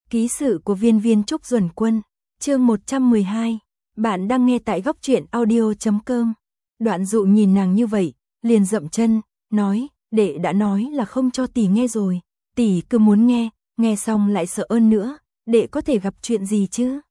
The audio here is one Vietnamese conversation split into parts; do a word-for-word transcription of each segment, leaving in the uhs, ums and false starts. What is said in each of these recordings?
Ký sự của viên viên Trúc Duẩn Quân, chương một trăm mười hai, bạn đang nghe tại góc truyện audio chấm com. Đoạn Dụ nhìn nàng như vậy, liền dậm chân, nói, đệ đã nói là không cho tỷ nghe rồi, tỷ cứ muốn nghe, nghe xong lại sợ ơn nữa, đệ có thể gặp chuyện gì chứ?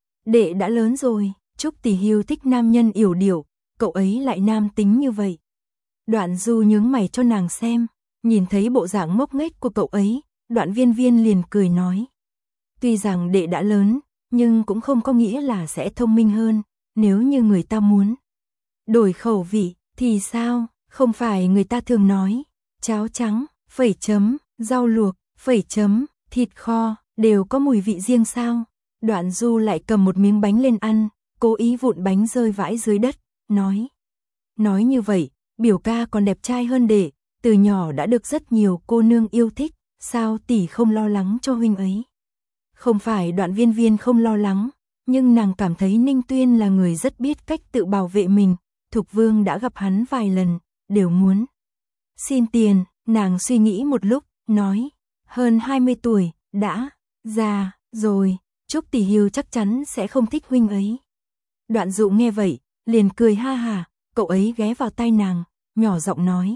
Đệ đã lớn rồi, Trúc tỷ hiu thích nam nhân yểu điệu, cậu ấy lại nam tính như vậy. Đoạn Du nhướng mày cho nàng xem, nhìn thấy bộ dạng ngốc nghếch của cậu ấy, Đoạn Viên Viên liền cười nói. Tuy rằng đệ đã lớn, nhưng cũng không có nghĩa là sẽ thông minh hơn, nếu như người ta muốn đổi khẩu vị, thì sao, không phải người ta thường nói, cháo trắng, phẩy chấm, rau luộc, phẩy chấm, thịt kho, đều có mùi vị riêng sao? Đoạn Du lại cầm một miếng bánh lên ăn, cố ý vụn bánh rơi vãi dưới đất, nói. Nói như vậy, biểu ca còn đẹp trai hơn đệ, từ nhỏ đã được rất nhiều cô nương yêu thích, sao tỷ không lo lắng cho huynh ấy? Không phải Đoạn Viên Viên không lo lắng, nhưng nàng cảm thấy Ninh Tuyên là người rất biết cách tự bảo vệ mình, Thục Vương đã gặp hắn vài lần, đều muốn xin tiền, nàng suy nghĩ một lúc, nói, hơn hai mươi tuổi, đã, già, rồi, Trúc tỷ hiu chắc chắn sẽ không thích huynh ấy. Đoạn Dụ nghe vậy, liền cười ha hà, cậu ấy ghé vào tai nàng, nhỏ giọng nói.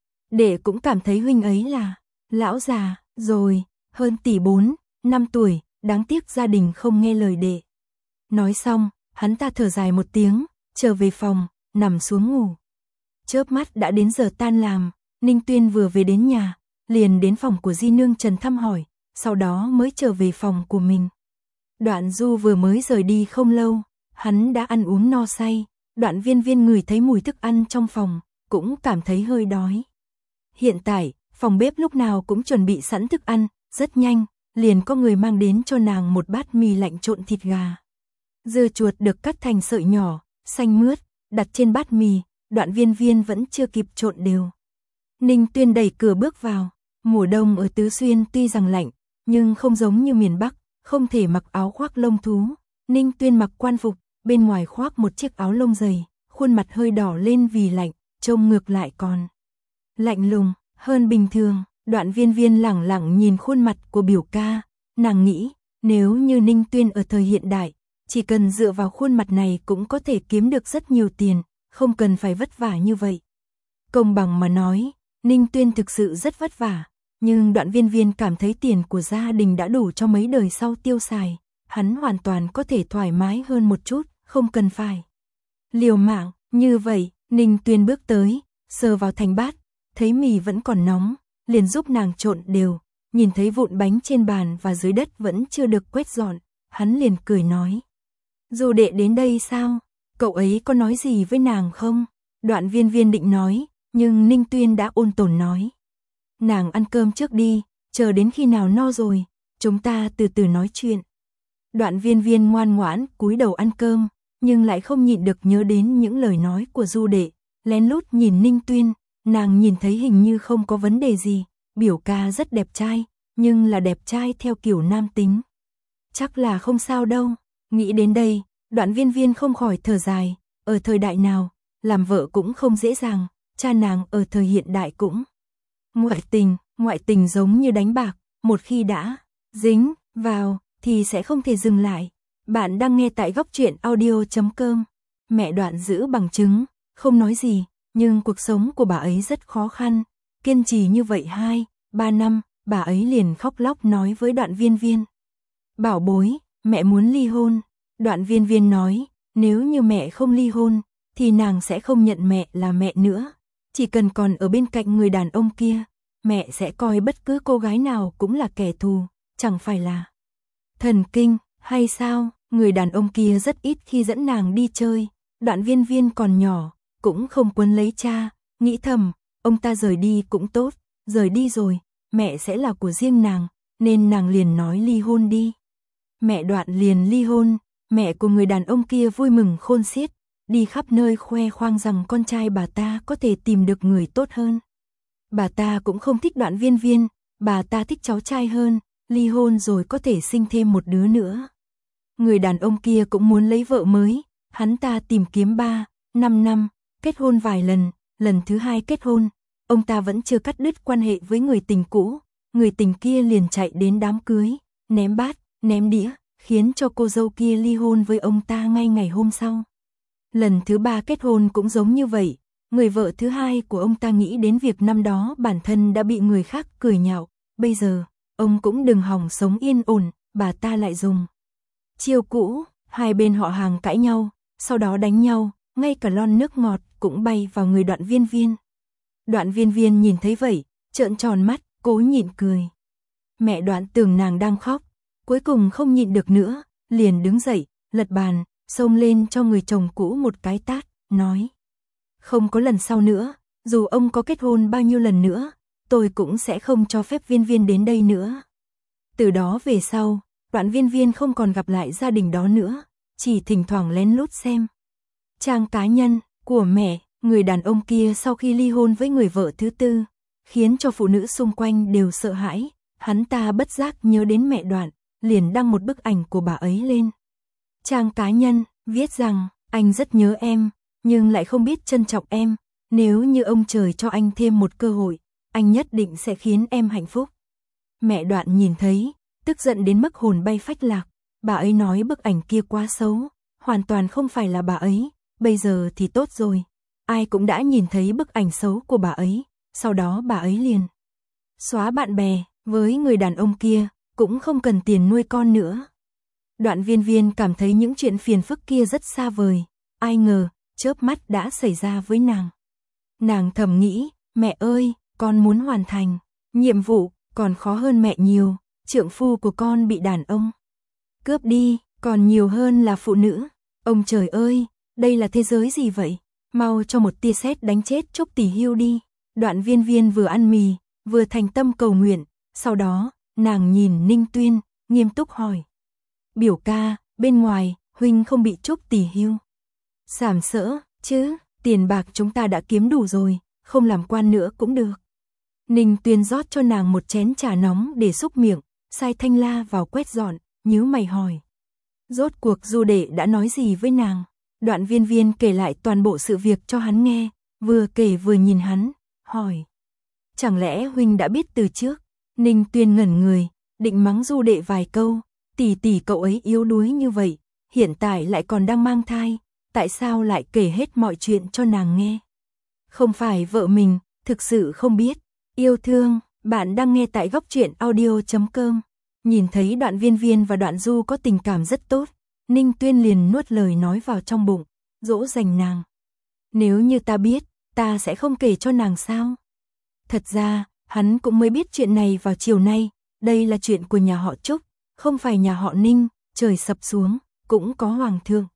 Đệ cũng cảm thấy huynh ấy là, lão già, rồi, hơn tỷ bốn, năm tuổi, đáng tiếc gia đình không nghe lời đệ. Nói xong, hắn ta thở dài một tiếng, trở về phòng, nằm xuống ngủ. Chớp mắt đã đến giờ tan làm, Ninh Tuyên vừa về đến nhà, liền đến phòng của Di Nương Trần thăm hỏi, sau đó mới trở về phòng của mình. Đoạn Du vừa mới rời đi không lâu, hắn đã ăn uống no say, Đoạn Viên Viên ngửi thấy mùi thức ăn trong phòng, cũng cảm thấy hơi đói. Hiện tại, phòng bếp lúc nào cũng chuẩn bị sẵn thức ăn, rất nhanh, liền có người mang đến cho nàng một bát mì lạnh trộn thịt gà. Dưa chuột được cắt thành sợi nhỏ, xanh mướt, đặt trên bát mì, Đoạn Viên Viên vẫn chưa kịp trộn đều. Ninh Tuyên đẩy cửa bước vào, mùa đông ở Tứ Xuyên tuy rằng lạnh, nhưng không giống như miền Bắc, không thể mặc áo khoác lông thú. Ninh Tuyên mặc quan phục, bên ngoài khoác một chiếc áo lông dày, khuôn mặt hơi đỏ lên vì lạnh, trông ngược lại còn lạnh lùng hơn bình thường. Đoạn Viên Viên lẳng lặng nhìn khuôn mặt của biểu ca, nàng nghĩ, nếu như Ninh Tuyên ở thời hiện đại, chỉ cần dựa vào khuôn mặt này cũng có thể kiếm được rất nhiều tiền, không cần phải vất vả như vậy. Công bằng mà nói, Ninh Tuyên thực sự rất vất vả, nhưng Đoạn Viên Viên cảm thấy tiền của gia đình đã đủ cho mấy đời sau tiêu xài, hắn hoàn toàn có thể thoải mái hơn một chút, không cần phải liều mạng. Như vậy, Ninh Tuyên bước tới, sờ vào thành bát, thấy mì vẫn còn nóng, liền giúp nàng trộn đều, nhìn thấy vụn bánh trên bàn và dưới đất vẫn chưa được quét dọn, hắn liền cười nói. Dù đệ đến đây sao? Cậu ấy có nói gì với nàng không? Đoạn Viên Viên định nói, nhưng Ninh Tuyên đã ôn tồn nói. Nàng ăn cơm trước đi, chờ đến khi nào no rồi, chúng ta từ từ nói chuyện. Đoạn Viên Viên ngoan ngoãn cúi đầu ăn cơm, nhưng lại không nhịn được nhớ đến những lời nói của Du đệ, lén lút nhìn Ninh Tuyên. Nàng nhìn thấy hình như không có vấn đề gì, biểu ca rất đẹp trai, nhưng là đẹp trai theo kiểu nam tính. Chắc là không sao đâu. Nghĩ đến đây, Đoạn Viên Viên không khỏi thở dài, ở thời đại nào, làm vợ cũng không dễ dàng, cha nàng ở thời hiện đại cũng. Ngoại tình, ngoại tình giống như đánh bạc, một khi đã dính vào thì sẽ không thể dừng lại. Bạn đang nghe tại góc truyện audio chấm com. Mẹ Đoạn giữ bằng chứng, không nói gì. Nhưng cuộc sống của bà ấy rất khó khăn, kiên trì như vậy hai, ba năm, bà ấy liền khóc lóc nói với Đoạn Viên Viên. Bảo bối, mẹ muốn ly hôn. Đoạn Viên Viên nói, nếu như mẹ không ly hôn, thì nàng sẽ không nhận mẹ là mẹ nữa. Chỉ cần còn ở bên cạnh người đàn ông kia, mẹ sẽ coi bất cứ cô gái nào cũng là kẻ thù, chẳng phải là thần kinh, hay sao? Người đàn ông kia rất ít khi dẫn nàng đi chơi, Đoạn Viên Viên còn nhỏ, cũng không quấn lấy cha, nghĩ thầm, ông ta rời đi cũng tốt, rời đi rồi, mẹ sẽ là của riêng nàng, nên nàng liền nói ly hôn đi. Mẹ Đoạn liền ly hôn, mẹ của người đàn ông kia vui mừng khôn xiết, đi khắp nơi khoe khoang rằng con trai bà ta có thể tìm được người tốt hơn. Bà ta cũng không thích Đoạn Viên Viên, bà ta thích cháu trai hơn, ly hôn rồi có thể sinh thêm một đứa nữa. Người đàn ông kia cũng muốn lấy vợ mới, hắn ta tìm kiếm ba, năm năm, kết hôn vài lần, lần thứ hai kết hôn, ông ta vẫn chưa cắt đứt quan hệ với người tình cũ, người tình kia liền chạy đến đám cưới, ném bát, ném đĩa, khiến cho cô dâu kia ly hôn với ông ta ngay ngày hôm sau. Lần thứ ba kết hôn cũng giống như vậy, người vợ thứ hai của ông ta nghĩ đến việc năm đó bản thân đã bị người khác cười nhạo, bây giờ, ông cũng đừng hòng sống yên ổn, bà ta lại dùng chiêu cũ, hai bên họ hàng cãi nhau, sau đó đánh nhau, ngay cả lon nước ngọt cũng bay vào người Đoạn Viên Viên. Đoạn Viên Viên nhìn thấy vậy, trợn tròn mắt, cố nhịn cười. Mẹ Đoạn tưởng nàng đang khóc, cuối cùng không nhịn được nữa, liền đứng dậy, lật bàn, xông lên cho người chồng cũ một cái tát, nói: không có lần sau nữa, dù ông có kết hôn bao nhiêu lần nữa, tôi cũng sẽ không cho phép Viên Viên đến đây nữa. Từ đó về sau, Đoạn Viên Viên không còn gặp lại gia đình đó nữa, chỉ thỉnh thoảng lén lút xem trang cá nhân của mẹ, người đàn ông kia sau khi ly hôn với người vợ thứ tư, khiến cho phụ nữ xung quanh đều sợ hãi, hắn ta bất giác nhớ đến mẹ Đoạn, liền đăng một bức ảnh của bà ấy lên trang cá nhân, viết rằng: anh rất nhớ em, nhưng lại không biết trân trọng em, nếu như ông trời cho anh thêm một cơ hội, anh nhất định sẽ khiến em hạnh phúc. Mẹ Đoạn nhìn thấy, tức giận đến mức hồn bay phách lạc, bà ấy nói bức ảnh kia quá xấu, hoàn toàn không phải là bà ấy, bây giờ thì tốt rồi, ai cũng đã nhìn thấy bức ảnh xấu của bà ấy, sau đó bà ấy liền xóa bạn bè với người đàn ông kia, cũng không cần tiền nuôi con nữa. Đoạn Viên Viên cảm thấy những chuyện phiền phức kia rất xa vời, ai ngờ, chớp mắt đã xảy ra với nàng. Nàng thầm nghĩ, mẹ ơi, con muốn hoàn thành nhiệm vụ, còn khó hơn mẹ nhiều, trượng phu của con bị đàn ông cướp đi, còn nhiều hơn là phụ nữ. Ông trời ơi, đây là thế giới gì vậy? Mau cho một tia sét đánh chết Trúc Tỷ Hưu đi. Đoạn Viên Viên vừa ăn mì, vừa thành tâm cầu nguyện, sau đó, nàng nhìn Ninh Tuyên, nghiêm túc hỏi: biểu ca, bên ngoài, huynh không bị Trúc Tỷ Hưu sàm sỡ chứ? Tiền bạc chúng ta đã kiếm đủ rồi, không làm quan nữa cũng được. Ninh Tuyên rót cho nàng một chén trà nóng để xúc miệng, sai Thanh La vào quét dọn, nhíu mày hỏi: rốt cuộc Du đệ đã nói gì với nàng? Đoạn Viên Viên kể lại toàn bộ sự việc cho hắn nghe, vừa kể vừa nhìn hắn, hỏi: chẳng lẽ huynh đã biết từ trước? Ninh Tuyên ngẩn người, định mắng Du đệ vài câu, tỷ tỷ cậu ấy yếu đuối như vậy, hiện tại lại còn đang mang thai, tại sao lại kể hết mọi chuyện cho nàng nghe? Không phải vợ mình, thực sự không biết. Yêu thương, bạn đang nghe tại góc truyện audio chấm com. Nhìn thấy Đoạn Viên Viên và Đoạn Du có tình cảm rất tốt, Ninh Tuyên liền nuốt lời nói vào trong bụng, dỗ dành nàng. Nếu như ta biết, ta sẽ không kể cho nàng sao? Thật ra, hắn cũng mới biết chuyện này vào chiều nay, đây là chuyện của nhà họ Trúc, không phải nhà họ Ninh, trời sập xuống, cũng có hoàng thượng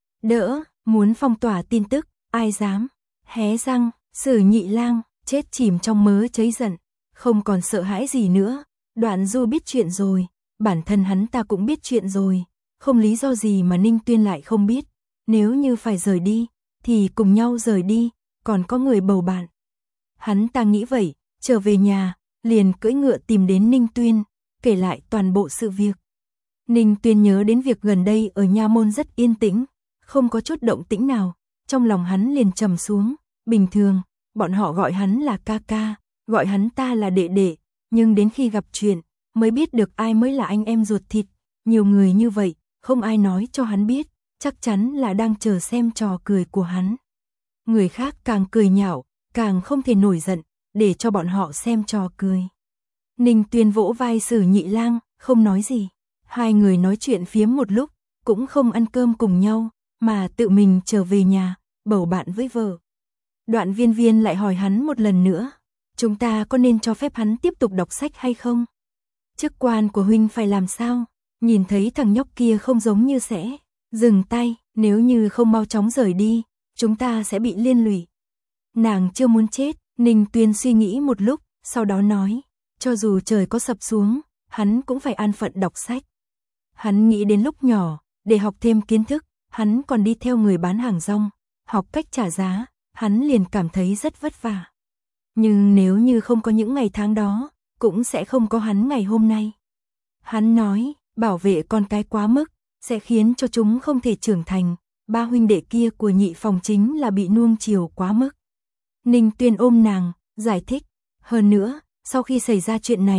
đỡ, muốn phong tỏa tin tức, ai dám? Hé răng, Sử Nhị Lang chết chìm trong mớ cháy giận, không còn sợ hãi gì nữa. Đoạn Du biết chuyện rồi, bản thân hắn ta cũng biết chuyện rồi, không lý do gì mà Ninh Tuyên lại không biết. Nếu như phải rời đi, thì cùng nhau rời đi, còn có người bầu bạn. Hắn ta nghĩ vậy, trở về nhà, liền cưỡi ngựa tìm đến Ninh Tuyên, kể lại toàn bộ sự việc. Ninh Tuyên nhớ đến việc gần đây ở nha môn rất yên tĩnh, không có chút động tĩnh nào, trong lòng hắn liền trầm xuống. Bình thường, bọn họ gọi hắn là ca ca, gọi hắn ta là đệ đệ, nhưng đến khi gặp chuyện, mới biết được ai mới là anh em ruột thịt. Nhiều người như vậy, không ai nói cho hắn biết, chắc chắn là đang chờ xem trò cười của hắn. Người khác càng cười nhạo, càng không thể nổi giận, để cho bọn họ xem trò cười. Ninh Tuyên vỗ vai Sử Nhị Lang, không nói gì. Hai người nói chuyện phiếm một lúc, cũng không ăn cơm cùng nhau, mà tự mình trở về nhà, bầu bạn với vợ. Đoạn Viên Viên lại hỏi hắn một lần nữa, chúng ta có nên cho phép hắn tiếp tục đọc sách hay không? Chức quan của huynh phải làm sao? Nhìn thấy thằng nhóc kia không giống như sẽ dừng tay, nếu như không mau chóng rời đi, chúng ta sẽ bị liên lụy. Nàng chưa muốn chết, Ninh Tuyên suy nghĩ một lúc, sau đó nói, cho dù trời có sập xuống, hắn cũng phải an phận đọc sách. Hắn nghĩ đến lúc nhỏ, để học thêm kiến thức, hắn còn đi theo người bán hàng rong, học cách trả giá, hắn liền cảm thấy rất vất vả. Nhưng nếu như không có những ngày tháng đó, cũng sẽ không có hắn ngày hôm nay. Hắn nói, bảo vệ con cái quá mức, sẽ khiến cho chúng không thể trưởng thành, ba huynh đệ kia của Nhị phòng chính là bị nuông chiều quá mức. Ninh Tuyên ôm nàng, giải thích, hơn nữa, sau khi xảy ra chuyện này,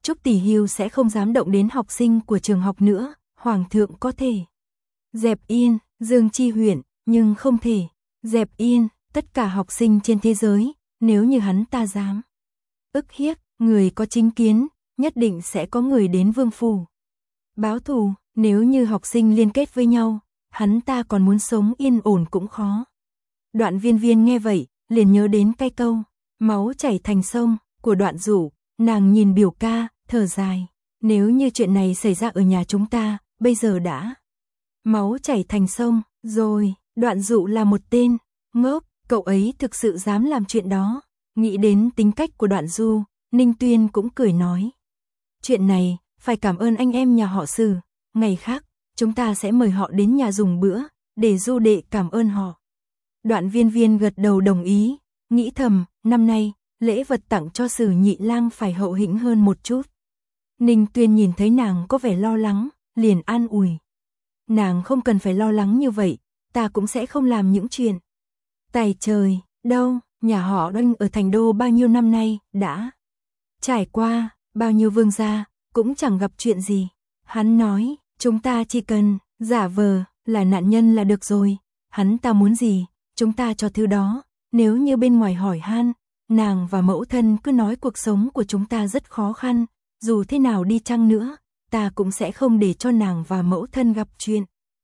Trúc Tỷ Hưu sẽ không dám động đến học sinh của trường học nữa, Hoàng thượng có thể dẹp yên Dương Chi huyện, nhưng không thể dẹp yên tất cả học sinh trên thế giới, nếu như hắn ta dám ức hiếp, người có chính kiến, nhất định sẽ có người đến vương phủ báo thù, nếu như học sinh liên kết với nhau, hắn ta còn muốn sống yên ổn cũng khó. Đoạn Viên Viên nghe vậy, liền nhớ đến cái câu máu chảy thành sông của Đoạn Dụ, nàng nhìn biểu ca, thở dài, nếu như chuyện này xảy ra ở nhà chúng ta, bây giờ đã máu chảy thành sông rồi. Đoạn Dụ là một tên ngốc, cậu ấy thực sự dám làm chuyện đó. Nghĩ đến tính cách của Đoạn Du, Ninh Tuyên cũng cười nói, chuyện này phải cảm ơn anh em nhà họ Sử, ngày khác chúng ta sẽ mời họ đến nhà dùng bữa, để Du đệ cảm ơn họ. Đoạn Viên Viên gật đầu đồng ý, nghĩ thầm, năm nay lễ vật tặng cho Sử nhị lang phải hậu hĩnh hơn một chút. Ninh Tuyên nhìn thấy nàng có vẻ lo lắng, liền an ủi, nàng không cần phải lo lắng như vậy, ta cũng sẽ không làm những chuyện tày trời đâu. Nhà họ Đoanh ở thành đô bao nhiêu năm nay, đã trải qua bao nhiêu vương gia, cũng chẳng gặp chuyện gì. Hắn nói, chúng ta chỉ cần giả vờ là nạn nhân là được rồi, hắn ta muốn gì, chúng ta cho thứ đó. Nếu như bên ngoài hỏi han, nàng và mẫu thân cứ nói cuộc sống của chúng ta rất khó khăn, dù thế nào đi chăng nữa, ta cũng sẽ không để cho nàng và mẫu thân gặp chuyện.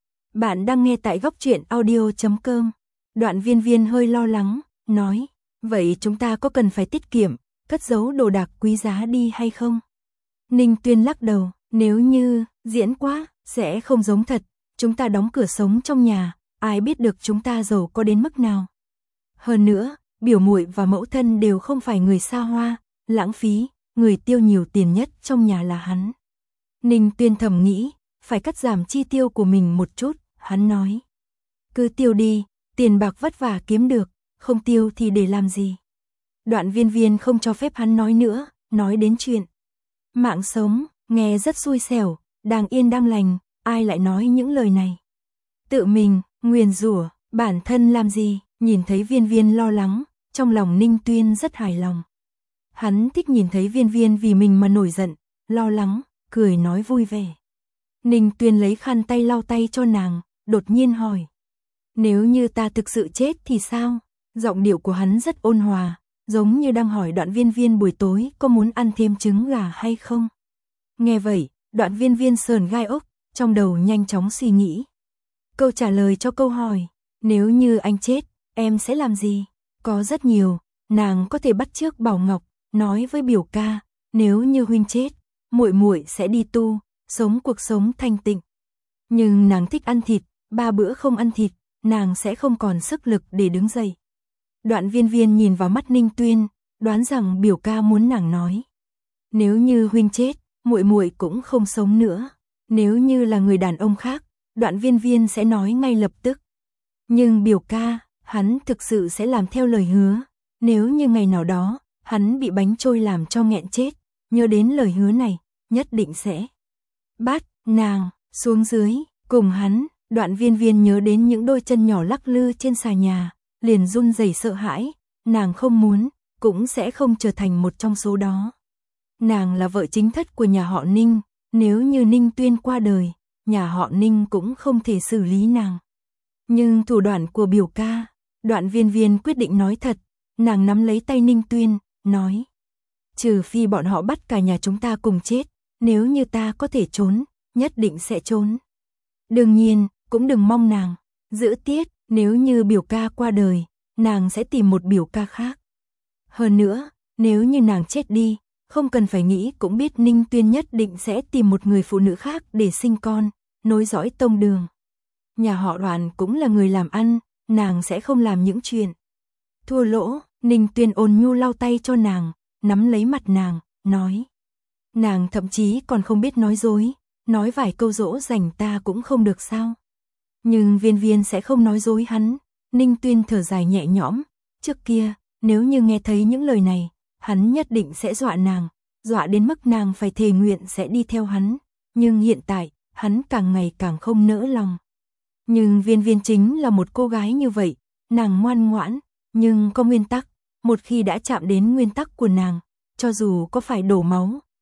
Bạn đang nghe tại góc truyện audio chấm com. Đoạn Viên Viên hơi lo lắng, nói, vậy chúng ta có cần phải tiết kiệm, cất giấu đồ đạc quý giá đi hay không? Ninh Tuyên lắc đầu, nếu như diễn quá, sẽ không giống thật, chúng ta đóng cửa sống trong nhà, ai biết được chúng ta giàu có đến mức nào. Hơn nữa, biểu muội và mẫu thân đều không phải người xa hoa, lãng phí, người tiêu nhiều tiền nhất trong nhà là hắn. Ninh Tuyên thầm nghĩ, phải cắt giảm chi tiêu của mình một chút, hắn nói, cứ tiêu đi, tiền bạc vất vả kiếm được, không tiêu thì để làm gì. Đoạn Viên Viên không cho phép hắn nói nữa, nói đến chuyện mạng sống, nghe rất xui xẻo, đang yên đang lành, ai lại nói những lời này. Tự mình, nguyền rủa, bản thân làm gì, nhìn thấy Viên Viên lo lắng, trong lòng Ninh Tuyên rất hài lòng. Hắn thích nhìn thấy Viên Viên vì mình mà nổi giận, lo lắng, cười nói vui vẻ. Ninh Tuyên lấy khăn tay lau tay cho nàng, đột nhiên hỏi, nếu như ta thực sự chết thì sao? Giọng điệu của hắn rất ôn hòa, giống như đang hỏi Đoạn Viên Viên buổi tối có muốn ăn thêm trứng gà hay không. Nghe vậy, Đoạn Viên Viên sờn gai ốc, trong đầu nhanh chóng suy nghĩ. Câu trả lời cho câu hỏi, nếu như anh chết, em sẽ làm gì? Có rất nhiều, nàng có thể bắt chước Bảo Ngọc, nói với biểu ca, nếu như huynh chết, muội muội sẽ đi tu, sống cuộc sống thanh tịnh. Nhưng nàng thích ăn thịt, ba bữa không ăn thịt, nàng sẽ không còn sức lực để đứng dậy. Đoạn Viên Viên nhìn vào mắt Ninh Tuyên, đoán rằng biểu ca muốn nàng nói, nếu như huynh chết, muội muội cũng không sống nữa. Nếu như là người đàn ông khác, Đoạn Viên Viên sẽ nói ngay lập tức. Nhưng biểu ca, hắn thực sự sẽ làm theo lời hứa. Nếu như ngày nào đó, hắn bị bánh trôi làm cho nghẹn chết, nhớ đến lời hứa này, nhất định sẽ bắt nàng xuống dưới cùng hắn. Đoạn Viên Viên nhớ đến những đôi chân nhỏ lắc lư trên xà nhà, liền run rẩy sợ hãi, nàng không muốn, cũng sẽ không trở thành một trong số đó. Nàng là vợ chính thất của nhà họ Ninh, nếu như Ninh Tuyên qua đời, nhà họ Ninh cũng không thể xử lý nàng. Nhưng thủ đoạn của biểu ca, Đoạn Viên Viên quyết định nói thật, nàng nắm lấy tay Ninh Tuyên, nói, trừ phi bọn họ bắt cả nhà chúng ta cùng chết, nếu như ta có thể trốn, nhất định sẽ trốn. Đương nhiên, cũng đừng mong nàng giữ tiết, nếu như biểu ca qua đời, nàng sẽ tìm một biểu ca khác. Hơn nữa, nếu như nàng chết đi, không cần phải nghĩ cũng biết Ninh Tuyên nhất định sẽ tìm một người phụ nữ khác để sinh con, nối dõi tông đường. Nhà họ Đoạn cũng là người làm ăn, nàng sẽ không làm những chuyện thua lỗ. Ninh Tuyên ôn nhu lau tay cho nàng, nắm lấy mặt nàng, nói, nàng thậm chí còn không biết nói dối, nói vài câu dỗ dành ta cũng không được sao? Nhưng Viên Viên sẽ không nói dối hắn. Ninh Tuyên thở dài nhẹ nhõm, trước kia, nếu như nghe thấy những lời này, hắn nhất định sẽ dọa nàng, dọa đến mức nàng phải thề nguyện sẽ đi theo hắn. Nhưng hiện tại, hắn càng ngày càng không nỡ lòng. Nhưng Viên Viên chính là một cô gái như vậy, nàng ngoan ngoãn, nhưng có nguyên tắc, một khi đã chạm đến nguyên tắc của nàng, cho dù có phải đổ máu,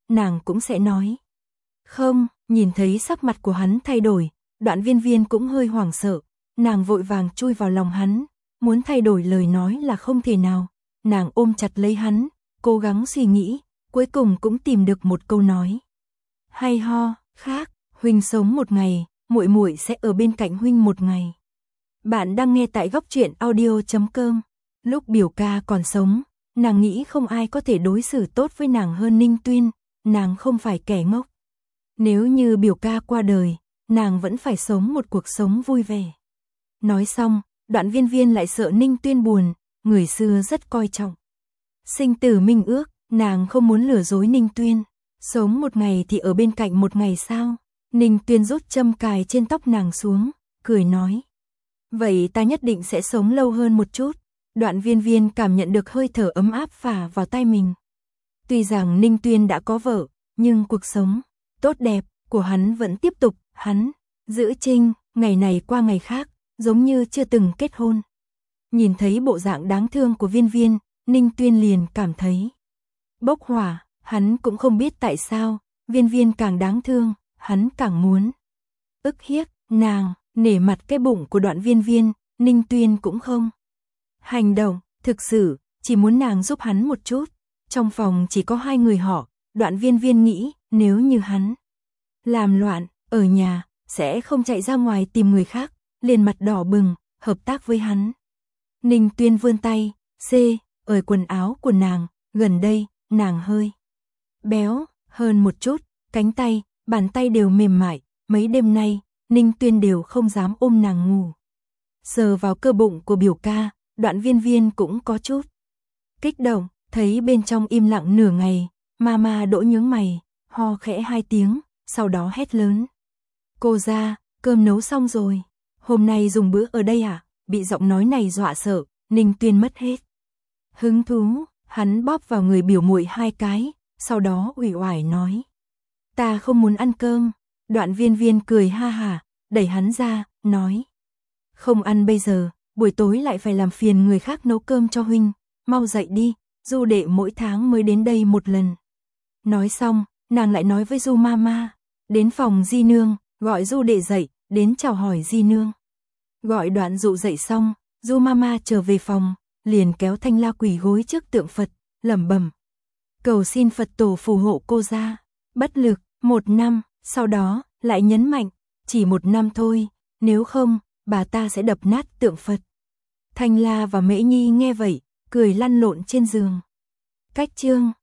nàng cũng sẽ nói. Không, nhìn thấy sắc mặt của hắn thay đổi, Đoạn Viên Viên cũng hơi hoảng sợ, nàng vội vàng chui vào lòng hắn, muốn thay đổi lời nói là không thể nào, nàng ôm chặt lấy hắn, cố gắng suy nghĩ, cuối cùng cũng tìm được một câu nói. Hay ho, khác, huynh sống một ngày, muội muội sẽ ở bên cạnh huynh một ngày. Bạn đang nghe tại góc truyện audio chấm com. Lúc biểu ca còn sống, nàng nghĩ không ai có thể đối xử tốt với nàng hơn Ninh Tuyên, nàng không phải kẻ ngốc. Nếu như biểu ca qua đời, nàng vẫn phải sống một cuộc sống vui vẻ. Nói xong, Đoạn Viên Viên lại sợ Ninh Tuyên buồn, người xưa rất coi trọng sinh tử minh ước, nàng không muốn lừa dối Ninh Tuyên. Sống một ngày thì ở bên cạnh một ngày sao? Ninh Tuyên rút châm cài trên tóc nàng xuống, cười nói. Vậy ta nhất định sẽ sống lâu hơn một chút. Đoạn Viên Viên cảm nhận được hơi thở ấm áp phả vào tai mình. Tuy rằng Ninh Tuyên đã có vợ, nhưng cuộc sống tốt đẹp của hắn vẫn tiếp tục, hắn giữ trinh, ngày này qua ngày khác, giống như chưa từng kết hôn. Nhìn thấy bộ dạng đáng thương của Viên Viên, Ninh Tuyên liền cảm thấy bốc hỏa, hắn cũng không biết tại sao, Viên Viên càng đáng thương, hắn càng muốn ức hiếp nàng, nể mặt cái bụng của Đoạn Viên Viên, Ninh Tuyên cũng không hành động, thực sự, chỉ muốn nàng giúp hắn một chút. Trong phòng chỉ có hai người họ, Đoạn Viên Viên nghĩ, nếu như hắn làm loạn, ở nhà, sẽ không chạy ra ngoài tìm người khác, liền mặt đỏ bừng, hợp tác với hắn. Ninh Tuyên vươn tay, C, ở quần áo của nàng, gần đây, nàng hơi béo hơn một chút, cánh tay, bàn tay đều mềm mại, mấy đêm nay, Ninh Tuyên đều không dám ôm nàng ngủ. Sờ vào cơ bụng của biểu ca, Đoạn Viên Viên cũng có chút kích động, thấy bên trong im lặng nửa ngày, Mama Đỗ nhướng mày, ho khẽ hai tiếng, sau đó hét lớn. Cô ra, cơm nấu xong rồi, hôm nay dùng bữa ở đây à? Bị giọng nói này dọa sợ, Ninh Tuyên mất hết hứng thú, hắn bóp vào người biểu muội hai cái, sau đó uể oải nói. Ta không muốn ăn cơm. Đoạn Viên Viên cười ha hả, đẩy hắn ra, nói. Không ăn bây giờ, buổi tối lại phải làm phiền người khác nấu cơm cho huynh, mau dậy đi, Du đệ mỗi tháng mới đến đây một lần. Nói xong, nàng lại nói với Du Mama, đến phòng Di Nương, gọi Du đệ dậy, đến chào hỏi Di Nương. Gọi Đoạn Dụ dậy xong, Du Mama trở về phòng, liền kéo Thanh La quỳ gối trước tượng Phật, lẩm bẩm. Cầu xin Phật tổ phù hộ cô ra, bất lực, một năm, sau đó, lại nhấn mạnh, chỉ một năm thôi, nếu không, bà ta sẽ đập nát tượng Phật. Thanh La và Mễ Nhi nghe vậy, cười lăn lộn trên giường. Cách chương